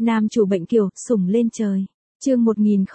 Nam chủ bệnh kiều, sủng lên trời. Chương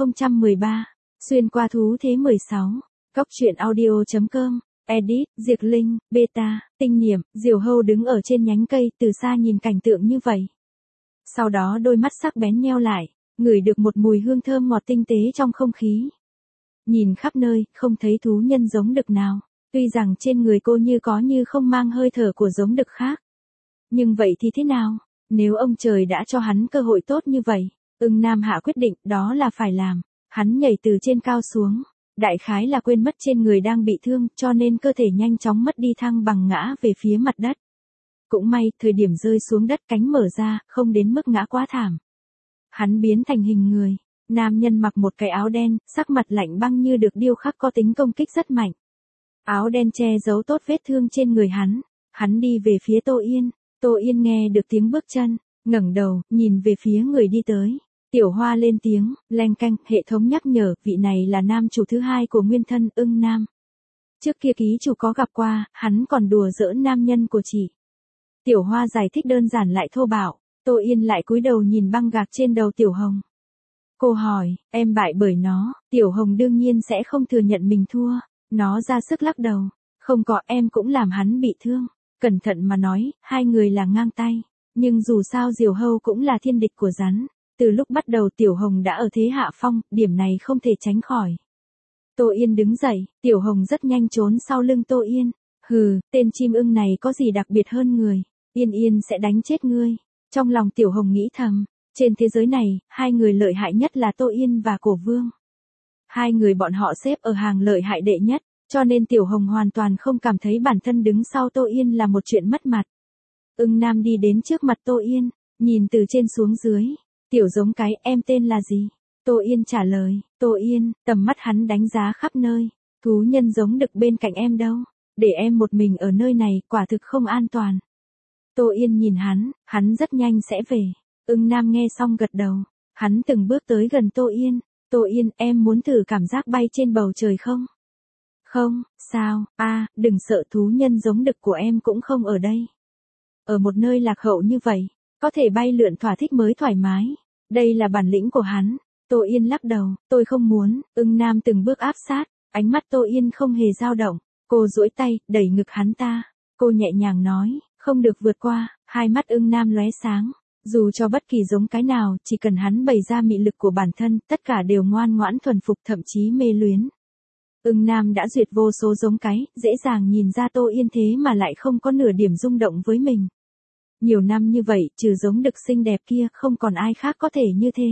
1013. Xuyên qua thú thế 16. Cóc truyện audio.com. Edit, Diệp Linh, Beta, Tinh Niệm, Diều Hâu đứng ở trên nhánh cây, từ xa nhìn cảnh tượng như vậy. Sau đó đôi mắt sắc bén nheo lại, ngửi được một mùi hương thơm ngọt tinh tế trong không khí. Nhìn khắp nơi, không thấy thú nhân giống đực nào. Tuy rằng trên người cô như có như không mang hơi thở của giống đực khác. Nhưng vậy thì thế nào? Nếu ông trời đã cho hắn cơ hội tốt như vậy, Ưng Nam hạ quyết định đó là phải làm. Hắn nhảy từ trên cao xuống. Đại khái là quên mất trên người đang bị thương, cho nên cơ thể nhanh chóng mất đi thăng bằng ngã về phía mặt đất. Cũng may, thời điểm rơi xuống đất cánh mở ra, không đến mức ngã quá thảm. Hắn biến thành hình người. Nam nhân mặc một cái áo đen, sắc mặt lạnh băng như được điêu khắc, có tính công kích rất mạnh. Áo đen che giấu tốt vết thương trên người hắn. Hắn đi về phía Tô Yên. Tô Yên nghe được tiếng bước chân, ngẩng đầu, nhìn về phía người đi tới. Tiểu Hoa lên tiếng, leng keng, hệ thống nhắc nhở, vị này là nam chủ thứ hai của nguyên thân Ưng Nam. Trước kia ký chủ có gặp qua, hắn còn đùa giỡn nam nhân của chị. Tiểu Hoa giải thích đơn giản lại thô bạo. Tô Yên lại cúi đầu nhìn băng gạc trên đầu Tiểu Hồng. Cô hỏi, em bại bởi nó. Tiểu Hồng đương nhiên sẽ không thừa nhận mình thua. Nó ra sức lắc đầu. Không có, em cũng làm hắn bị thương. Cẩn thận mà nói, hai người là ngang tay. Nhưng dù sao Diều Hâu cũng là thiên địch của rắn. Từ lúc bắt đầu Tiểu Hồng đã ở thế hạ phong, điểm này không thể tránh khỏi. Tô Yên đứng dậy, Tiểu Hồng rất nhanh trốn sau lưng Tô Yên. Hừ, tên chim ưng này có gì đặc biệt hơn người. Yên Yên sẽ đánh chết ngươi. Trong lòng Tiểu Hồng nghĩ thầm, trên thế giới này, hai người lợi hại nhất là Tô Yên và Cổ Vương. Hai người bọn họ xếp ở hàng lợi hại đệ nhất, cho nên Tiểu Hồng hoàn toàn không cảm thấy bản thân đứng sau Tô Yên là một chuyện mất mặt. Ưng Nam đi đến trước mặt Tô Yên, nhìn từ trên xuống dưới. Tiểu giống cái, em tên là gì? Tô Yên trả lời. Tô Yên, tầm mắt hắn đánh giá khắp nơi. Thú nhân giống đực bên cạnh em đâu. Để em một mình ở nơi này, quả thực không an toàn. Tô Yên nhìn hắn rất nhanh sẽ về. Ưng Nam nghe xong gật đầu. Hắn từng bước tới gần Tô Yên. Tô Yên, em muốn thử cảm giác bay trên bầu trời không? Không, sao, đừng sợ, thú nhân giống đực của em cũng không ở đây. Ở một nơi lạc hậu như vậy, có thể bay lượn thỏa thích mới thoải mái. Đây là bản lĩnh của hắn. Tô Yên lắc đầu, tôi không muốn. Ưng Nam từng bước áp sát, ánh mắt Tô Yên không hề dao động. Cô duỗi tay, đẩy ngực hắn ta. Cô nhẹ nhàng nói, không được vượt qua. Hai mắt Ưng Nam lóe sáng. Dù cho bất kỳ giống cái nào, chỉ cần hắn bày ra mị lực của bản thân, tất cả đều ngoan ngoãn thuần phục, thậm chí mê luyến. Ưng Nam đã duyệt vô số giống cái, dễ dàng nhìn ra Tô Yên thế mà lại không có nửa điểm rung động với mình. Nhiều năm như vậy, trừ giống đực xinh đẹp kia, không còn ai khác có thể như thế.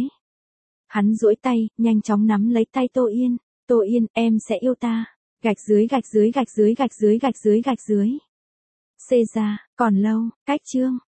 Hắn duỗi tay, nhanh chóng nắm lấy tay Tô Yên. Tô Yên, em sẽ yêu ta. Gạch dưới gạch dưới gạch dưới gạch dưới gạch dưới gạch dưới. Xê ra, còn lâu, cách chương.